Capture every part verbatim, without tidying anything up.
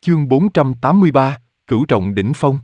Chương bốn trăm tám mươi ba, Cửu Trọng Đỉnh Phong.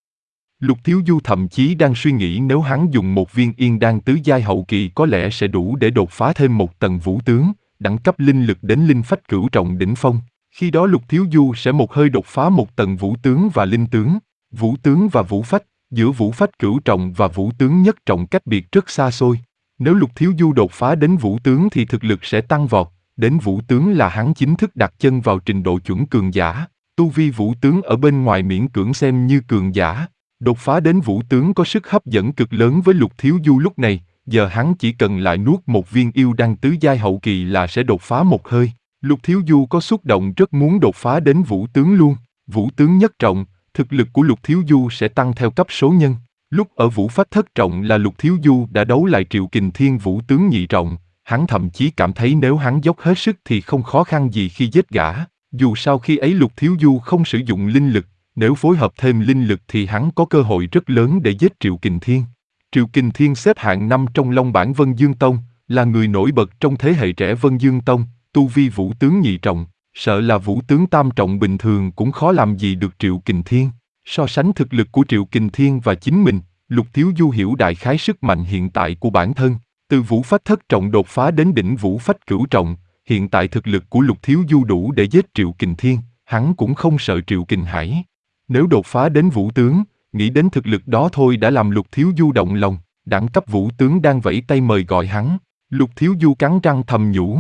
Lục Thiếu Du thậm chí đang suy nghĩ nếu hắn dùng một viên yên đan tứ giai hậu kỳ có lẽ sẽ đủ để đột phá thêm một tầng vũ tướng, đẳng cấp linh lực đến linh phách cửu trọng đỉnh phong. Khi đó Lục Thiếu Du sẽ một hơi đột phá một tầng vũ tướng và linh tướng. Vũ tướng và vũ phách, giữa vũ phách cửu trọng và vũ tướng nhất trọng cách biệt rất xa xôi. Nếu Lục Thiếu Du đột phá đến vũ tướng thì thực lực sẽ tăng vọt, đến vũ tướng là hắn chính thức đặt chân vào trình độ chuẩn cường giả. Tu vi vũ tướng ở bên ngoài miễn cưỡng xem như cường giả. Đột phá đến vũ tướng có sức hấp dẫn cực lớn với Lục Thiếu Du lúc này, giờ hắn chỉ cần lại nuốt một viên yêu đan tứ giai hậu kỳ là sẽ đột phá một hơi. Lục Thiếu Du có xúc động rất muốn đột phá đến vũ tướng luôn. Vũ tướng nhất trọng, thực lực của Lục Thiếu Du sẽ tăng theo cấp số nhân. Lúc ở vũ phách thất trọng là Lục Thiếu Du đã đấu lại Triệu Kình Thiên vũ tướng nhị trọng, hắn thậm chí cảm thấy nếu hắn dốc hết sức thì không khó khăn gì khi giết gã. Dù sao khi ấy Lục Thiếu Du không sử dụng linh lực, nếu phối hợp thêm linh lực thì hắn có cơ hội rất lớn để giết Triệu Kình Thiên. Triệu Kình Thiên xếp hạng năm trong Long Bảng Vân Dương Tông, là người nổi bật trong thế hệ trẻ Vân Dương Tông, tu vi vũ tướng nhị trọng, sợ là vũ tướng tam trọng bình thường cũng khó làm gì được Triệu Kình Thiên. So sánh thực lực của Triệu Kình Thiên và chính mình, Lục Thiếu Du hiểu đại khái sức mạnh hiện tại của bản thân. Từ vũ phách thất trọng đột phá đến đỉnh vũ phách cửu trọng, hiện tại thực lực của Lục Thiếu Du đủ để giết Triệu Kình Thiên, hắn cũng không sợ Triệu Kình Hải. Nếu đột phá đến vũ tướng, nghĩ đến thực lực đó thôi đã làm Lục Thiếu Du động lòng, đẳng cấp vũ tướng đang vẫy tay mời gọi hắn. Lục Thiếu Du cắn răng thầm nhủ.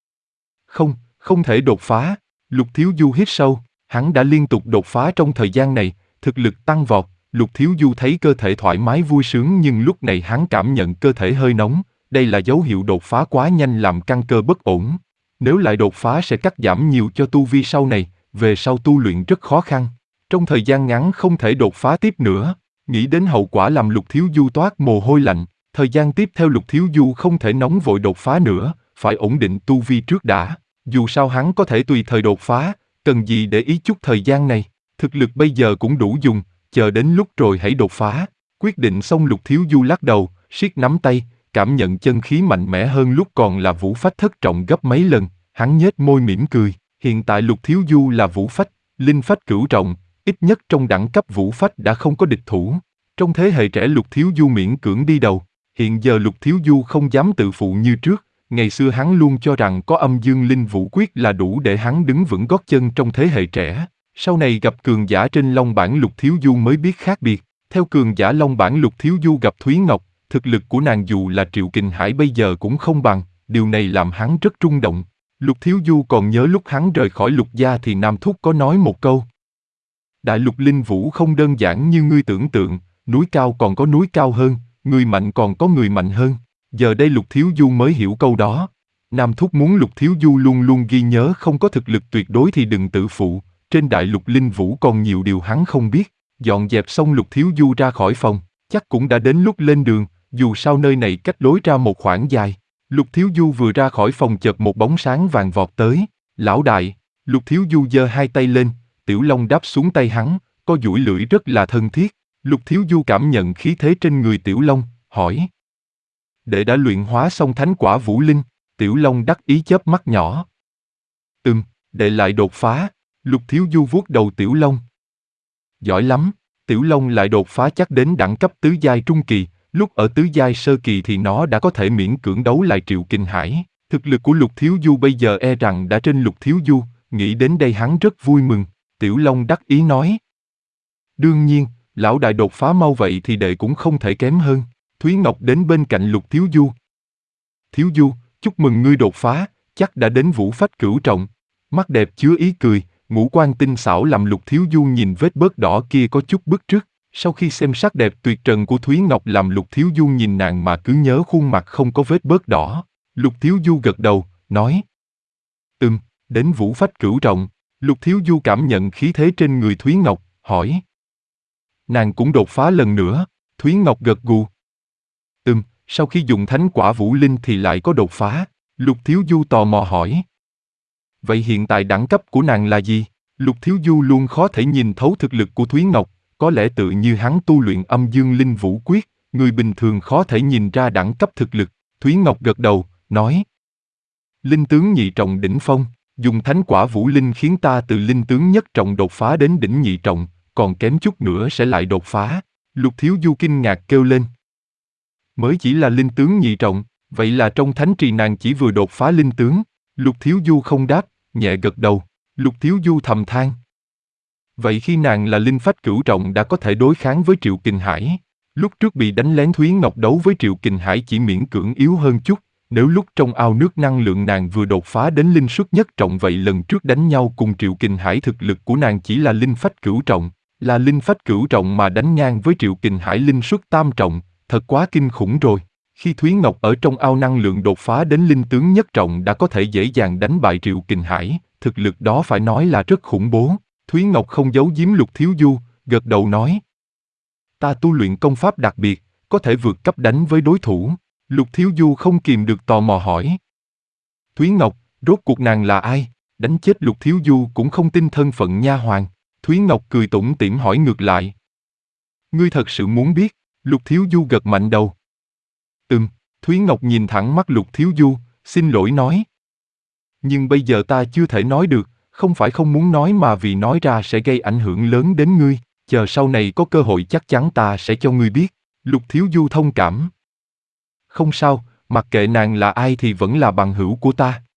Không, không thể đột phá. Lục Thiếu Du hít sâu, hắn đã liên tục đột phá trong thời gian này, thực lực tăng vọt. Lục Thiếu Du thấy cơ thể thoải mái vui sướng nhưng lúc này hắn cảm nhận cơ thể hơi nóng, đây là dấu hiệu đột phá quá nhanh làm căn cơ bất ổn. Nếu lại đột phá sẽ cắt giảm nhiều cho tu vi sau này, về sau tu luyện rất khó khăn. Trong thời gian ngắn không thể đột phá tiếp nữa, nghĩ đến hậu quả làm Lục Thiếu Du toát mồ hôi lạnh. Thời gian tiếp theo Lục Thiếu Du không thể nóng vội đột phá nữa, phải ổn định tu vi trước đã. Dù sao hắn có thể tùy thời đột phá, cần gì để ý chút thời gian này. Thực lực bây giờ cũng đủ dùng, chờ đến lúc rồi hãy đột phá. Quyết định xong Lục Thiếu Du lắc đầu, siết nắm tay, cảm nhận chân khí mạnh mẽ hơn lúc còn là vũ phách thất trọng gấp mấy lần. Hắn nhếch môi mỉm cười. Hiện tại Lục Thiếu Du là vũ phách, linh phách cửu trọng, ít nhất trong đẳng cấp vũ phách đã không có địch thủ. Trong thế hệ trẻ Lục Thiếu Du miễn cưỡng đi đầu. Hiện giờ Lục Thiếu Du không dám tự phụ như trước. Ngày xưa hắn luôn cho rằng có âm dương linh vũ quyết là đủ để hắn đứng vững gót chân trong thế hệ trẻ. Sau này gặp cường giả trên Long Bảng Lục Thiếu Du mới biết khác biệt. Theo cường giả Long Bảng Lục Thiếu Du gặp Thúy Ngọc, thực lực của nàng dù là Triệu Kình Hải bây giờ cũng không bằng. Điều này làm hắn rất rung động. Lục Thiếu Du còn nhớ lúc hắn rời khỏi Lục gia thì Nam Thúc có nói một câu. Đại lục linh vũ không đơn giản như ngươi tưởng tượng, núi cao còn có núi cao hơn, người mạnh còn có người mạnh hơn. Giờ đây Lục Thiếu Du mới hiểu câu đó. Nam Thúc muốn Lục Thiếu Du luôn luôn ghi nhớ không có thực lực tuyệt đối thì đừng tự phụ, trên đại lục linh vũ còn nhiều điều hắn không biết. Dọn dẹp xong Lục Thiếu Du ra khỏi phòng, chắc cũng đã đến lúc lên đường, dù sao nơi này cách lối ra một khoảng dài. Lục Thiếu Du vừa ra khỏi phòng chợt một bóng sáng vàng vọt tới. Lão đại. Lục Thiếu Du giơ hai tay lên, Tiểu Long đáp xuống tay hắn, có duỗi lưỡi rất là thân thiết. Lục Thiếu Du cảm nhận khí thế trên người Tiểu Long, hỏi. Đệ đã luyện hóa xong thánh quả vũ linh. Tiểu Long đắc ý chớp mắt nhỏ. Ừm, đệ lại đột phá. Lục Thiếu Du vuốt đầu Tiểu Long. Giỏi lắm. Tiểu Long lại đột phá chắc đến đẳng cấp tứ giai trung kỳ. Lúc ở tứ giai sơ kỳ thì nó đã có thể miễn cưỡng đấu lại Triệu Kình Hải. Thực lực của Lục Thiếu Du bây giờ e rằng đã trên Lục Thiếu Du. Nghĩ đến đây hắn rất vui mừng. Tiểu Long đắc ý nói. Đương nhiên, lão đại đột phá mau vậy thì đệ cũng không thể kém hơn. Thúy Ngọc đến bên cạnh Lục Thiếu Du. Thiếu Du, chúc mừng ngươi đột phá, chắc đã đến vũ phách cửu trọng. Mắt đẹp chứa ý cười, ngũ quan tinh xảo làm Lục Thiếu Du nhìn vết bớt đỏ kia có chút bức trước. Sau khi xem sắc đẹp tuyệt trần của Thúy Ngọc làm Lục Thiếu Du nhìn nàng mà cứ nhớ khuôn mặt không có vết bớt đỏ. Lục Thiếu Du gật đầu, nói. Ừm, đến vũ phách cửu trọng. Lục Thiếu Du cảm nhận khí thế trên người Thúy Ngọc, hỏi. Nàng cũng đột phá lần nữa. Thúy Ngọc gật gù. Ừm, sau khi dùng thánh quả vũ linh thì lại có đột phá. Lục Thiếu Du tò mò hỏi. Vậy hiện tại đẳng cấp của nàng là gì? Lục Thiếu Du luôn khó thể nhìn thấu thực lực của Thúy Ngọc, có lẽ tự như hắn tu luyện âm dương linh vũ quyết, người bình thường khó thể nhìn ra đẳng cấp thực lực. Thúy Ngọc gật đầu, nói. Linh tướng nhị trọng đỉnh phong. Dùng thánh quả vũ linh khiến ta từ linh tướng nhất trọng đột phá đến đỉnh nhị trọng, còn kém chút nữa sẽ lại đột phá. Lục Thiếu Du kinh ngạc kêu lên. Mới chỉ là linh tướng nhị trọng, vậy là trong thánh trì nàng chỉ vừa đột phá linh tướng. Lục Thiếu Du không đáp, nhẹ gật đầu. Lục Thiếu Du thầm than. Vậy khi nàng là linh phách cửu trọng đã có thể đối kháng với Triệu Kình Hải. Lúc trước bị đánh lén Thúy Ngọc đấu với Triệu Kình Hải chỉ miễn cưỡng yếu hơn chút. Nếu lúc trong ao nước năng lượng nàng vừa đột phá đến linh xuất nhất trọng vậy lần trước đánh nhau cùng Triệu Kình Hải thực lực của nàng chỉ là linh phách cửu trọng. Là linh phách cửu trọng mà đánh ngang với Triệu Kình Hải linh xuất tam trọng, thật quá kinh khủng rồi. Khi Thúy Ngọc ở trong ao năng lượng đột phá đến linh tướng nhất trọng đã có thể dễ dàng đánh bại Triệu Kình Hải, thực lực đó phải nói là rất khủng bố. Thúy Ngọc không giấu giếm Lục Thiếu Du, gật đầu nói. Ta tu luyện công pháp đặc biệt, có thể vượt cấp đánh với đối thủ. Lục Thiếu Du không kìm được tò mò hỏi. Thúy Ngọc, rốt cuộc nàng là ai? Đánh chết Lục Thiếu Du cũng không tin thân phận nha hoàn. Thúy Ngọc cười tủm tỉm hỏi ngược lại. Ngươi thật sự muốn biết? Lục Thiếu Du gật mạnh đầu. Ừm, Thúy Ngọc nhìn thẳng mắt Lục Thiếu Du, xin lỗi nói. Nhưng bây giờ ta chưa thể nói được, không phải không muốn nói mà vì nói ra sẽ gây ảnh hưởng lớn đến ngươi, chờ sau này có cơ hội chắc chắn ta sẽ cho ngươi biết. Lục Thiếu Du thông cảm. Không sao, mặc kệ nàng là ai thì vẫn là bằng hữu của ta.